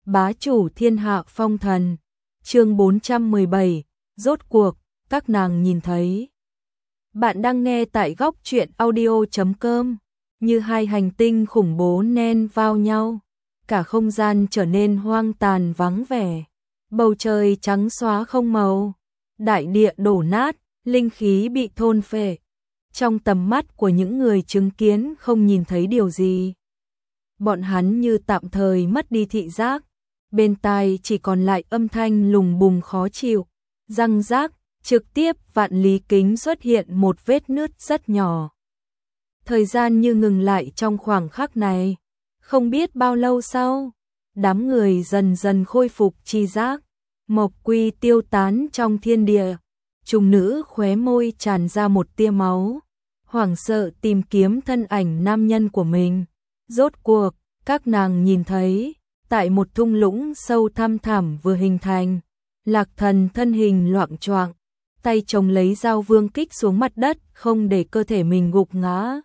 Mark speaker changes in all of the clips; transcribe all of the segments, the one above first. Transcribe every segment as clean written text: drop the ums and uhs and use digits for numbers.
Speaker 1: bá chủ thiên hạ phong thần. Chương 417, rốt cuộc, các nàng nhìn thấy. Bạn đang nghe tại góc truyện audio.com. Như hai hành tinh khủng bố nen vào nhau, cả không gian trở nên hoang tàn vắng vẻ. Bầu trời trắng xóa không màu, đại địa đổ nát, linh khí bị thôn phệ. Trong tầm mắt của những người chứng kiến không nhìn thấy điều gì. Bọn hắn như tạm thời mất đi thị giác, bên tai chỉ còn lại âm thanh lùng bùng khó chịu, răng rác, trực tiếp vạn lý kính xuất hiện một vết nứt rất nhỏ. Thời gian như ngừng lại trong khoảng khắc này, không biết bao lâu sau, đám người dần dần khôi phục tri giác, Mộc Quy tiêu tán trong thiên địa, trùng nữ khóe môi tràn ra một tia máu, hoảng sợ tìm kiếm thân ảnh nam nhân của mình. Rốt cuộc, các nàng nhìn thấy, tại một thung lũng sâu thăm thẳm vừa hình thành, Lạc Thần thân hình loạng choạng, tay chồng lấy dao vương kích xuống mặt đất không để cơ thể mình gục ngã.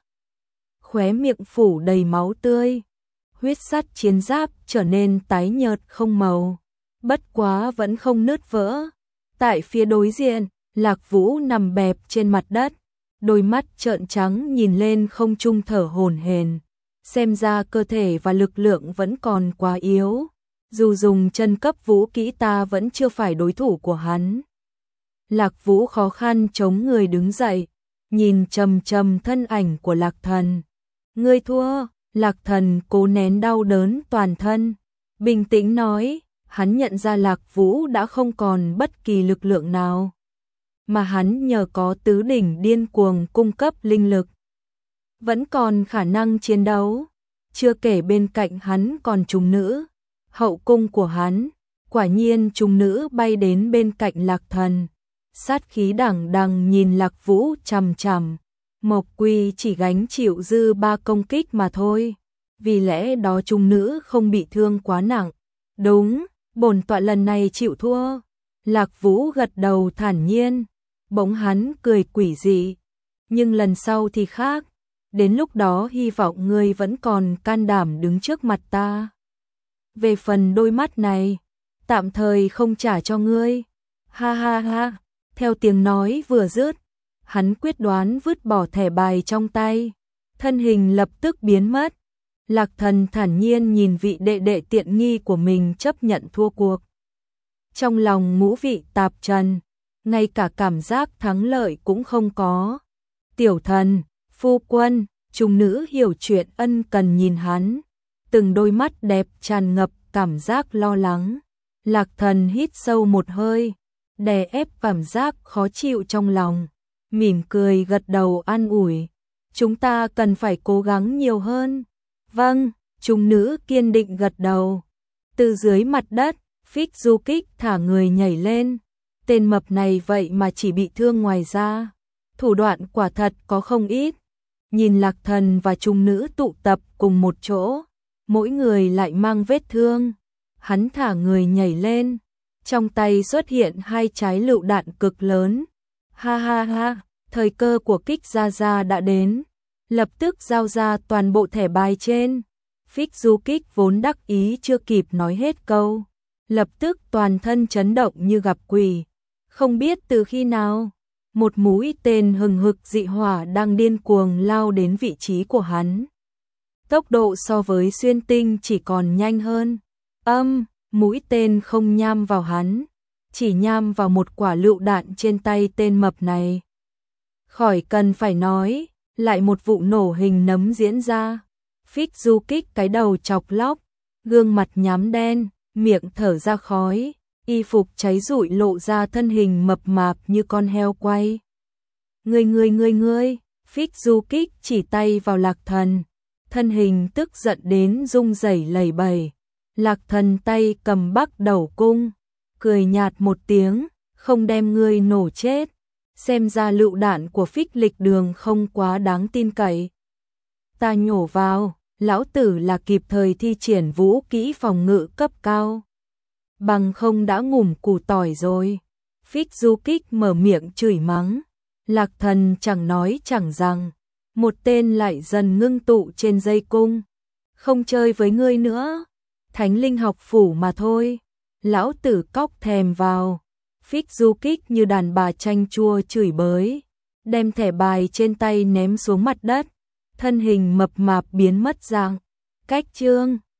Speaker 1: Khóe miệng phủ đầy máu tươi, huyết sắt chiến giáp trở nên tái nhợt không màu, bất quá vẫn không nứt vỡ. Tại phía đối diện, Lạc Vũ nằm bẹp trên mặt đất, đôi mắt trợn trắng nhìn lên không trung thở hổn hển, xem ra cơ thể và lực lượng vẫn còn quá yếu, dù dùng chân cấp vũ kỹ ta vẫn chưa phải đối thủ của hắn. Lạc Vũ khó khăn chống người đứng dậy, nhìn trầm trầm thân ảnh của Lạc Thần. Ngươi thua. Lạc Thần cố nén đau đớn toàn thân, bình tĩnh nói, hắn nhận ra Lạc Vũ đã không còn bất kỳ lực lượng nào, mà hắn nhờ có tứ đỉnh điên cuồng cung cấp linh lực, vẫn còn khả năng chiến đấu, chưa kể bên cạnh hắn còn trùng nữ, hậu cung của hắn. Quả nhiên trùng nữ bay đến bên cạnh Lạc Thần, sát khí đằng đằng nhìn Lạc Vũ chằm chằm. Mộc Quy chỉ gánh chịu dư 3 công kích mà thôi, vì lẽ đó trùng nữ không bị thương quá nặng. Đúng, bổn tọa lần này chịu thua. Lạc Vũ gật đầu thản nhiên, bỗng hắn cười quỷ dị, nhưng lần sau thì khác, đến lúc đó hy vọng ngươi vẫn còn can đảm đứng trước mặt ta. Về phần đôi mắt này, tạm thời không trả cho ngươi. Ha ha ha, theo tiếng nói vừa dứt, hắn quyết đoán vứt bỏ thẻ bài trong tay, thân hình lập tức biến mất. Lạc Thần thản nhiên nhìn vị đệ đệ tiện nghi của mình chấp nhận thua cuộc. Trong lòng ngũ vị tạp trần, ngay cả cảm giác thắng lợi cũng không có. Tiểu thần, phu quân, trùng nữ hiểu chuyện ân cần nhìn hắn, từng đôi mắt đẹp tràn ngập cảm giác lo lắng. Lạc Thần hít sâu một hơi, đè ép cảm giác khó chịu trong lòng, mỉm cười gật đầu an ủi. Chúng ta cần phải cố gắng nhiều hơn. Vâng, trùng nữ kiên định gật đầu. Từ dưới mặt đất, Phích Du Kích thả người nhảy lên. Tên mập này vậy mà chỉ bị thương ngoài da, thủ đoạn quả thật có không ít. Nhìn Lạc Thần và trùng nữ tụ tập cùng một chỗ, mỗi người lại mang vết thương. Hắn thả người nhảy lên, trong tay xuất hiện 2 trái lựu đạn cực lớn. Ha ha ha, thời cơ của Kích Gia Gia đã đến, lập tức giao ra toàn bộ thẻ bài trên. Phích Du Kích vốn đắc ý chưa kịp nói hết câu, lập tức toàn thân chấn động như gặp quỷ. Không biết từ khi nào, một mũi tên hừng hực dị hỏa đang điên cuồng lao đến vị trí của hắn. Tốc độ so với xuyên tinh chỉ còn nhanh hơn. Mũi tên không nham vào hắn, chỉ nham vào một quả lựu đạn trên tay tên mập này. Khỏi cần phải nói, lại một vụ nổ hình nấm diễn ra. Phích Du Kích cái đầu chọc lóc, gương mặt nhám đen, miệng thở ra khói, y phục cháy rụi lộ ra thân hình mập mạp như con heo quay. Ngươi, Phích Du Kích chỉ tay vào Lạc Thần, thân hình tức giận đến rung rẩy lẩy bẩy. Lạc Thần tay cầm bắc đầu cung, cười nhạt một tiếng, không đem ngươi nổ chết. Xem ra lựu đạn của Phích Lịch Đường không quá đáng tin cậy. Ta nhổ vào, lão tử là kịp thời thi triển vũ kỹ phòng ngự cấp cao, bằng không đã ngủm củ tỏi rồi. Phích Du Kích mở miệng chửi mắng. Lạc Thần chẳng nói chẳng rằng, một tên lại dần ngưng tụ trên dây cung. Không chơi với ngươi nữa. Thánh linh học phủ mà thôi. Lão tử cóc thèm vào. Phích du kích như đàn bà chanh chua chửi bới, đem thẻ bài trên tay ném xuống mặt đất, thân hình mập mạp biến mất dạng. Cách chương